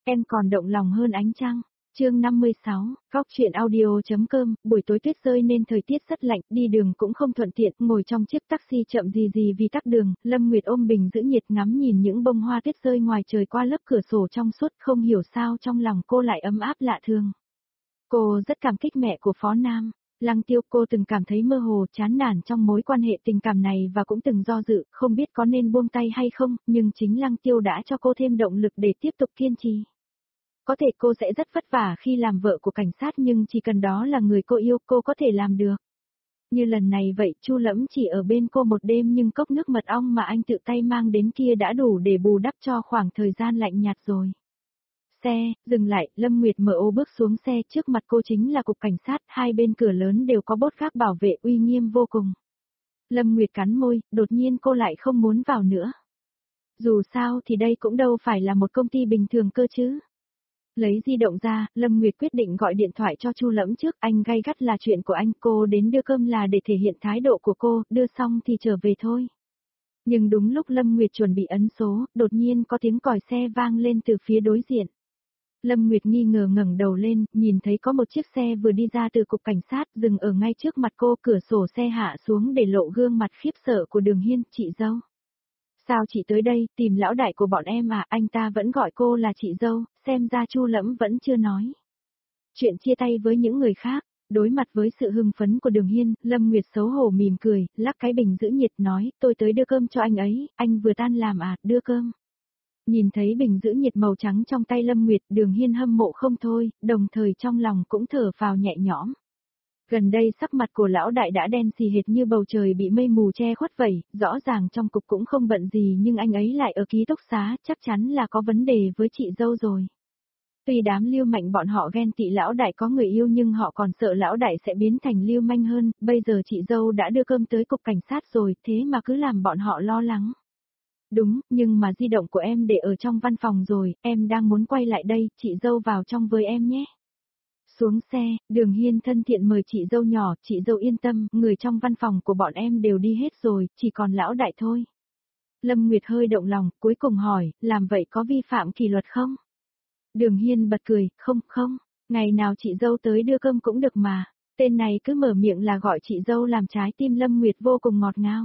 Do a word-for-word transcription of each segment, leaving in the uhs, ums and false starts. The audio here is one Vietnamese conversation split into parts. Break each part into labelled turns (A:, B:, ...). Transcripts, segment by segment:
A: Em còn động lòng hơn ánh trăng. Chương năm mươi sáu, Góc truyện audio.com, buổi tối tuyết rơi nên thời tiết rất lạnh, đi đường cũng không thuận tiện, ngồi trong chiếc taxi chậm gì gì vì tắc đường, Lâm Nguyệt ôm bình giữ nhiệt ngắm nhìn những bông hoa tuyết rơi ngoài trời qua lớp cửa sổ trong suốt, không hiểu sao trong lòng cô lại ấm áp lạ thường. Cô rất cảm kích mẹ của Phó Nam. Lăng Tiêu, cô từng cảm thấy mơ hồ, chán nản trong mối quan hệ tình cảm này và cũng từng do dự, không biết có nên buông tay hay không, nhưng chính Lăng Tiêu đã cho cô thêm động lực để tiếp tục kiên trì. Có thể cô sẽ rất vất vả khi làm vợ của cảnh sát nhưng chỉ cần đó là người cô yêu, cô có thể làm được. Như lần này vậy, Chu Lẫm chỉ ở bên cô một đêm nhưng cốc nước mật ong mà anh tự tay mang đến kia đã đủ để bù đắp cho khoảng thời gian lạnh nhạt rồi. Xe, dừng lại, Lâm Nguyệt mở ô bước xuống xe, trước mặt cô chính là cục cảnh sát, hai bên cửa lớn đều có bốt gác bảo vệ uy nghiêm vô cùng. Lâm Nguyệt cắn môi, đột nhiên cô lại không muốn vào nữa. Dù sao thì đây cũng đâu phải là một công ty bình thường cơ chứ. Lấy di động ra, Lâm Nguyệt quyết định gọi điện thoại cho Chu Lẫm trước, anh gay gắt là chuyện của anh, cô đến đưa cơm là để thể hiện thái độ của cô, đưa xong thì trở về thôi. Nhưng đúng lúc Lâm Nguyệt chuẩn bị ấn số, đột nhiên có tiếng còi xe vang lên từ phía đối diện. Lâm Nguyệt nghi ngờ ngẩng đầu lên, nhìn thấy có một chiếc xe vừa đi ra từ cục cảnh sát, dừng ở ngay trước mặt cô, cửa sổ xe hạ xuống để lộ gương mặt khiếp sợ của Đường Hiên, chị dâu. Sao chị tới đây, tìm lão đại của bọn em à, anh ta vẫn gọi cô là chị dâu, xem ra Chu Lẫm vẫn chưa nói. Chuyện chia tay với những người khác, đối mặt với sự hưng phấn của Đường Hiên, Lâm Nguyệt xấu hổ mỉm cười, lắc cái bình giữ nhiệt nói, tôi tới đưa cơm cho anh ấy, anh vừa tan làm à, đưa cơm. Nhìn thấy bình giữ nhiệt màu trắng trong tay Lâm Nguyệt, Đường Hiên hâm mộ không thôi, đồng thời trong lòng cũng thở phào nhẹ nhõm. Gần đây sắc mặt của lão đại đã đen xì hệt như bầu trời bị mây mù che khuất vậy, rõ ràng trong cục cũng không bận gì nhưng anh ấy lại ở ký túc xá, chắc chắn là có vấn đề với chị dâu rồi. Tuy đám Lưu Mạnh bọn họ ghen tị lão đại có người yêu nhưng họ còn sợ lão đại sẽ biến thành lưu manh hơn, bây giờ chị dâu đã đưa cơm tới cục cảnh sát rồi, thế mà cứ làm bọn họ lo lắng. Đúng, nhưng mà di động của em để ở trong văn phòng rồi, em đang muốn quay lại đây, chị dâu vào trong với em nhé. Xuống xe, Đường Hiên thân thiện mời chị dâu nhỏ, chị dâu yên tâm, người trong văn phòng của bọn em đều đi hết rồi, chỉ còn lão đại thôi. Lâm Nguyệt hơi động lòng, cuối cùng hỏi, làm vậy có vi phạm kỷ luật không? Đường Hiên bật cười, không, không, ngày nào chị dâu tới đưa cơm cũng được mà, tên này cứ mở miệng là gọi chị dâu làm trái tim Lâm Nguyệt vô cùng ngọt ngào.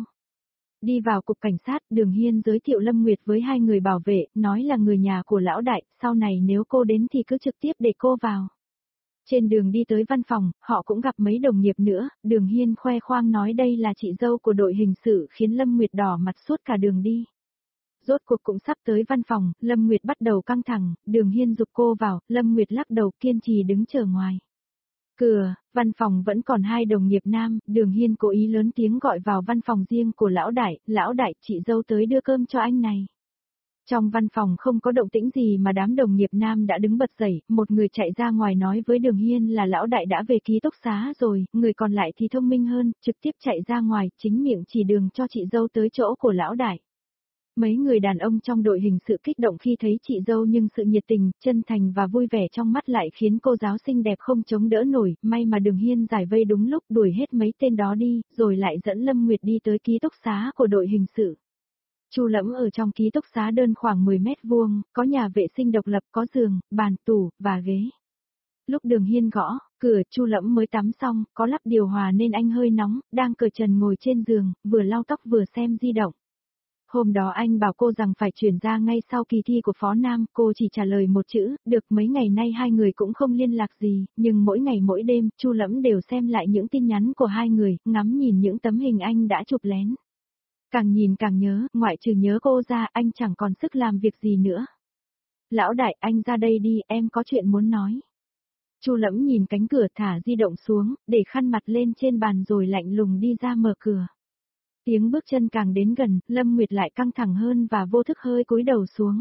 A: Đi vào cục cảnh sát, Đường Hiên giới thiệu Lâm Nguyệt với hai người bảo vệ, nói là người nhà của lão đại, sau này nếu cô đến thì cứ trực tiếp để cô vào. Trên đường đi tới văn phòng, họ cũng gặp mấy đồng nghiệp nữa, Đường Hiên khoe khoang nói đây là chị dâu của đội hình sự khiến Lâm Nguyệt đỏ mặt suốt cả đường đi. Rốt cuộc cũng sắp tới văn phòng, Lâm Nguyệt bắt đầu căng thẳng, Đường Hiên giục cô vào, Lâm Nguyệt lắc đầu kiên trì đứng chờ ngoài. Cửa, văn phòng vẫn còn hai đồng nghiệp nam, Đường Hiên cố ý lớn tiếng gọi vào văn phòng riêng của lão đại, lão đại, chị dâu tới đưa cơm cho anh này. Trong văn phòng không có động tĩnh gì mà đám đồng nghiệp nam đã đứng bật dậy, một người chạy ra ngoài nói với Đường Hiên là lão đại đã về ký túc xá rồi, người còn lại thì thông minh hơn, trực tiếp chạy ra ngoài, chính miệng chỉ đường cho chị dâu tới chỗ của lão đại. Mấy người đàn ông trong đội hình sự kích động khi thấy chị dâu nhưng sự nhiệt tình, chân thành và vui vẻ trong mắt lại khiến cô giáo xinh đẹp không chống đỡ nổi, may mà Đường Hiên giải vây đúng lúc đuổi hết mấy tên đó đi, rồi lại dẫn Lâm Nguyệt đi tới ký túc xá của đội hình sự. Chu Lẫm ở trong ký túc xá đơn khoảng mười mét vuông, có nhà vệ sinh độc lập, có giường, bàn, tủ, và ghế. Lúc Đường Hiên gõ cửa, Chu Lẫm mới tắm xong, có lắp điều hòa nên anh hơi nóng, đang cởi trần ngồi trên giường, vừa lau tóc vừa xem di động. Hôm đó anh bảo cô rằng phải chuyển ra ngay sau kỳ thi của Phó Nam, cô chỉ trả lời một chữ, được. Mấy ngày nay hai người cũng không liên lạc gì, nhưng mỗi ngày mỗi đêm, Chu Lẫm đều xem lại những tin nhắn của hai người, ngắm nhìn những tấm hình anh đã chụp lén. Càng nhìn càng nhớ, ngoại trừ nhớ cô ra, anh chẳng còn sức làm việc gì nữa. Lão đại, anh ra đây đi, em có chuyện muốn nói. Chu Lẫm nhìn cánh cửa thả di động xuống, để khăn mặt lên trên bàn rồi lạnh lùng đi ra mở cửa. Tiếng bước chân càng đến gần, Lâm Nguyệt lại căng thẳng hơn và vô thức hơi cúi đầu xuống.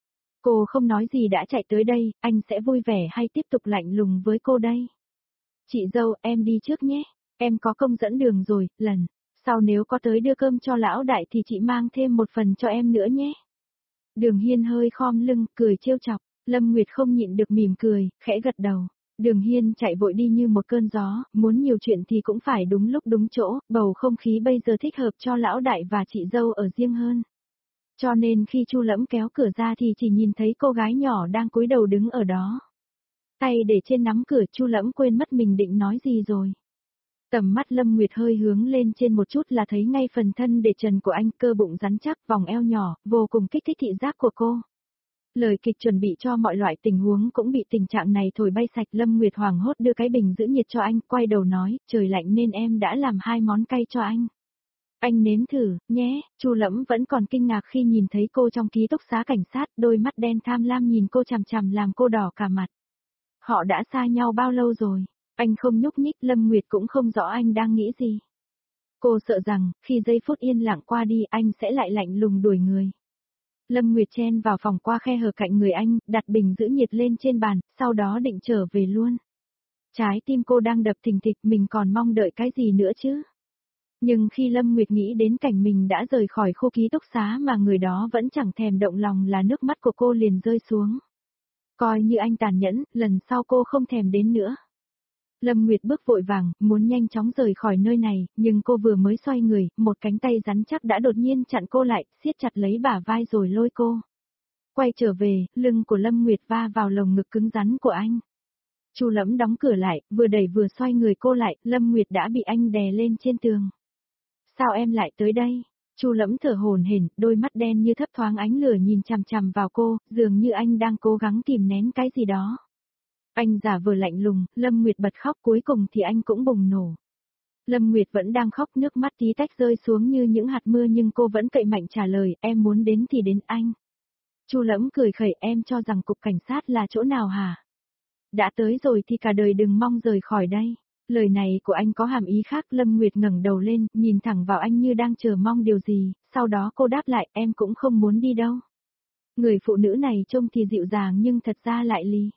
A: Cô không nói gì đã chạy tới đây, anh sẽ vui vẻ hay tiếp tục lạnh lùng với cô đây? Chị dâu, em đi trước nhé, em có công dẫn đường rồi, lần sau nếu có tới đưa cơm cho lão đại thì chị mang thêm một phần cho em nữa nhé. Đường Hiên hơi khom lưng, cười trêu chọc, Lâm Nguyệt không nhịn được mỉm cười, khẽ gật đầu. Đường Hiên chạy vội đi như một cơn gió, muốn nhiều chuyện thì cũng phải đúng lúc đúng chỗ, bầu không khí bây giờ thích hợp cho lão đại và chị dâu ở riêng hơn. Cho nên khi Chu Lẫm kéo cửa ra thì chỉ nhìn thấy cô gái nhỏ đang cúi đầu đứng ở đó. Tay để trên nắm cửa, Chu Lẫm quên mất mình định nói gì rồi. Tầm mắt Lâm Nguyệt hơi hướng lên trên một chút là thấy ngay phần thân để trần của anh, cơ bụng rắn chắc, vòng eo nhỏ, vô cùng kích thích thị giác của cô. Lời kịch chuẩn bị cho mọi loại tình huống cũng bị tình trạng này thổi bay sạch. Lâm Nguyệt hoảng hốt đưa cái bình giữ nhiệt cho anh, quay đầu nói, trời lạnh nên em đã làm hai món cay cho anh. Anh nếm thử, nhé. Chu Lẫm vẫn còn kinh ngạc khi nhìn thấy cô trong ký túc xá cảnh sát, đôi mắt đen tham lam nhìn cô chằm chằm làm cô đỏ cả mặt. Họ đã xa nhau bao lâu rồi? Anh không nhúc nhích, Lâm Nguyệt cũng không rõ anh đang nghĩ gì. Cô sợ rằng, khi giây phút yên lặng qua đi anh sẽ lại lạnh lùng đuổi người. Lâm Nguyệt chen vào phòng qua khe hở cạnh người anh, đặt bình giữ nhiệt lên trên bàn, sau đó định trở về luôn. Trái tim cô đang đập thình thịch, mình còn mong đợi cái gì nữa chứ? Nhưng khi Lâm Nguyệt nghĩ đến cảnh mình đã rời khỏi khu ký túc xá mà người đó vẫn chẳng thèm động lòng là nước mắt của cô liền rơi xuống. Coi như anh tàn nhẫn, lần sau cô không thèm đến nữa. Lâm Nguyệt bước vội vàng, muốn nhanh chóng rời khỏi nơi này, nhưng cô vừa mới xoay người, một cánh tay rắn chắc đã đột nhiên chặn cô lại, siết chặt lấy bả vai rồi lôi cô. Quay trở về, lưng của Lâm Nguyệt va vào lồng ngực cứng rắn của anh. Chu Lẫm đóng cửa lại, vừa đẩy vừa xoay người cô lại, Lâm Nguyệt đã bị anh đè lên trên tường. Sao em lại tới đây? Chu Lẫm thở hổn hển, đôi mắt đen như thấp thoáng ánh lửa nhìn chằm chằm vào cô, dường như anh đang cố gắng kìm nén cái gì đó. Anh giả vờ lạnh lùng, Lâm Nguyệt bật khóc, cuối cùng thì anh cũng bùng nổ. Lâm Nguyệt vẫn đang khóc, nước mắt tí tách rơi xuống như những hạt mưa nhưng cô vẫn cậy mạnh trả lời, em muốn đến thì đến anh. Chu Lẫm cười khẩy, em cho rằng cục cảnh sát là chỗ nào hả? Đã tới rồi thì cả đời đừng mong rời khỏi đây. Lời này của anh có hàm ý khác. Lâm Nguyệt ngẩng đầu lên, nhìn thẳng vào anh như đang chờ mong điều gì, sau đó cô đáp lại, em cũng không muốn đi đâu. Người phụ nữ này trông thì dịu dàng nhưng thật ra lại lì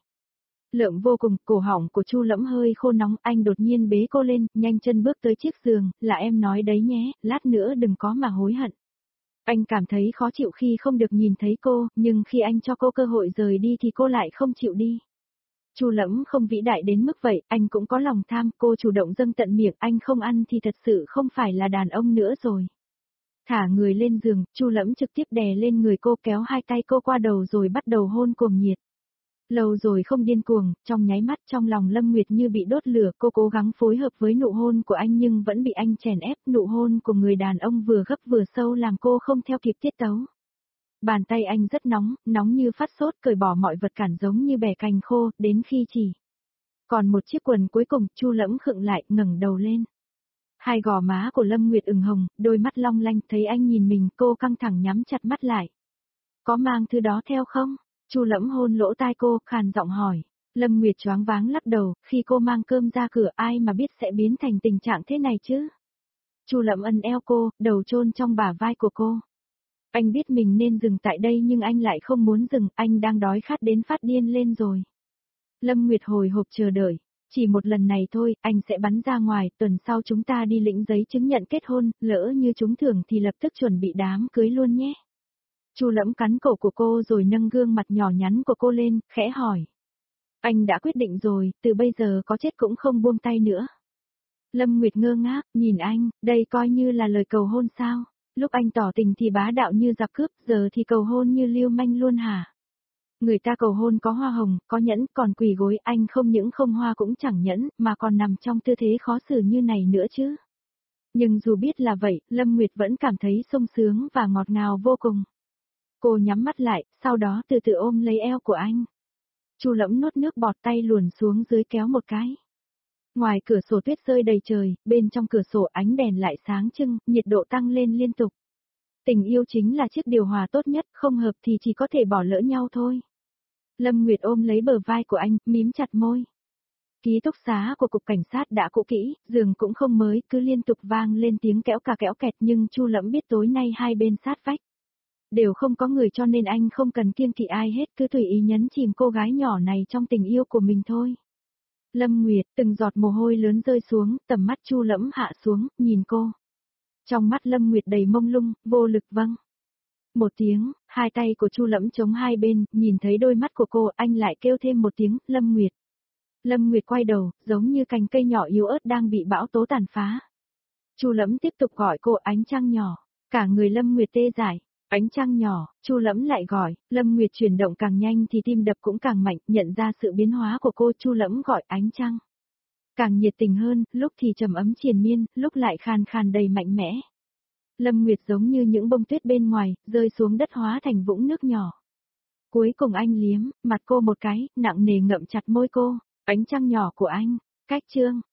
A: lợm vô cùng. Cổ họng của Chu Lẫm hơi khô nóng, anh đột nhiên bế cô lên, nhanh chân bước tới chiếc giường, là em nói đấy nhé, lát nữa đừng có mà hối hận. Anh cảm thấy khó chịu khi không được nhìn thấy cô, nhưng khi anh cho cô cơ hội rời đi thì cô lại không chịu đi. Chu Lẫm không vĩ đại đến mức vậy, anh cũng có lòng tham, cô chủ động dâng tận miệng, anh không ăn thì thật sự không phải là đàn ông nữa rồi. Thả người lên giường, Chu Lẫm trực tiếp đè lên người cô, kéo hai tay cô qua đầu rồi bắt đầu hôn cuồng nhiệt. Lâu rồi không điên cuồng, trong nháy mắt trong lòng Lâm Nguyệt như bị đốt lửa, cô cố gắng phối hợp với nụ hôn của anh nhưng vẫn bị anh chèn ép, nụ hôn của người đàn ông vừa gấp vừa sâu làm cô không theo kịp tiết tấu. Bàn tay anh rất nóng, nóng như phát sốt, cởi bỏ mọi vật cản giống như bẻ cành khô, đến khi chỉ còn một chiếc quần cuối cùng, Chu Lẫm khựng lại, ngẩng đầu lên. Hai gò má của Lâm Nguyệt ửng hồng, đôi mắt long lanh, thấy anh nhìn mình, cô căng thẳng nhắm chặt mắt lại. Có mang thứ đó theo không? Chu Lẫm hôn lỗ tai cô, khàn giọng hỏi. Lâm Nguyệt choáng váng lắc đầu, khi cô mang cơm ra cửa ai mà biết sẽ biến thành tình trạng thế này chứ? Chu Lẫm ân eo cô, đầu chôn trong bả vai của cô. Anh biết mình nên dừng tại đây nhưng anh lại không muốn dừng, anh đang đói khát đến phát điên lên rồi. Lâm Nguyệt hồi hộp chờ đợi, chỉ một lần này thôi, anh sẽ bắn ra ngoài, tuần sau chúng ta đi lĩnh giấy chứng nhận kết hôn, lỡ như trúng thưởng thì lập tức chuẩn bị đám cưới luôn nhé. Chu Lẫm cắn cổ của cô rồi nâng gương mặt nhỏ nhắn của cô lên, khẽ hỏi. Anh đã quyết định rồi, từ bây giờ có chết cũng không buông tay nữa. Lâm Nguyệt ngơ ngác, nhìn anh, đây coi như là lời cầu hôn sao? Lúc anh tỏ tình thì bá đạo như giặc cướp, giờ thì cầu hôn như lưu manh luôn hả? Người ta cầu hôn có hoa hồng, có nhẫn, còn quỳ gối, anh không những không hoa cũng chẳng nhẫn, mà còn nằm trong tư thế khó xử như này nữa chứ. Nhưng dù biết là vậy, Lâm Nguyệt vẫn cảm thấy sung sướng và ngọt ngào vô cùng. Cô nhắm mắt lại, sau đó từ từ ôm lấy eo của anh. Chu Lẫm nuốt nước bọt, tay luồn xuống dưới kéo một cái. Ngoài cửa sổ tuyết rơi đầy trời, bên trong cửa sổ ánh đèn lại sáng trưng, nhiệt độ tăng lên liên tục. Tình yêu chính là chiếc điều hòa tốt nhất, không hợp thì chỉ có thể bỏ lỡ nhau thôi. Lâm Nguyệt ôm lấy bờ vai của anh, mím chặt môi. Ký túc xá của cục cảnh sát đã cũ kỹ, giường cũng không mới, cứ liên tục vang lên tiếng kẽo cà kẽo kẹt nhưng Chu Lẫm biết tối nay hai bên sát vách đều không có người cho nên anh không cần kiêng kỵ ai hết, cứ tùy ý nhấn chìm cô gái nhỏ này trong tình yêu của mình thôi. Lâm Nguyệt, từng giọt mồ hôi lớn rơi xuống, tầm mắt Chu Lẫm hạ xuống, nhìn cô. Trong mắt Lâm Nguyệt đầy mông lung, vô lực vâng. Một tiếng, hai tay của Chu Lẫm chống hai bên, nhìn thấy đôi mắt của cô, anh lại kêu thêm một tiếng, Lâm Nguyệt. Lâm Nguyệt quay đầu, giống như cành cây nhỏ yếu ớt đang bị bão tố tàn phá. Chu Lẫm tiếp tục gọi cô, ánh trăng nhỏ, cả người Lâm Nguyệt tê dại. Ánh trăng nhỏ, Chu Lẫm lại gọi, Lâm Nguyệt chuyển động càng nhanh thì tim đập cũng càng mạnh, nhận ra sự biến hóa của cô, Chu Lẫm gọi ánh trăng. Càng nhiệt tình hơn, lúc thì trầm ấm triền miên, lúc lại khàn khàn đầy mạnh mẽ. Lâm Nguyệt giống như những bông tuyết bên ngoài, rơi xuống đất hóa thành vũng nước nhỏ. Cuối cùng anh liếm, mặt cô một cái, nặng nề ngậm chặt môi cô, ánh trăng nhỏ của anh, cách chương.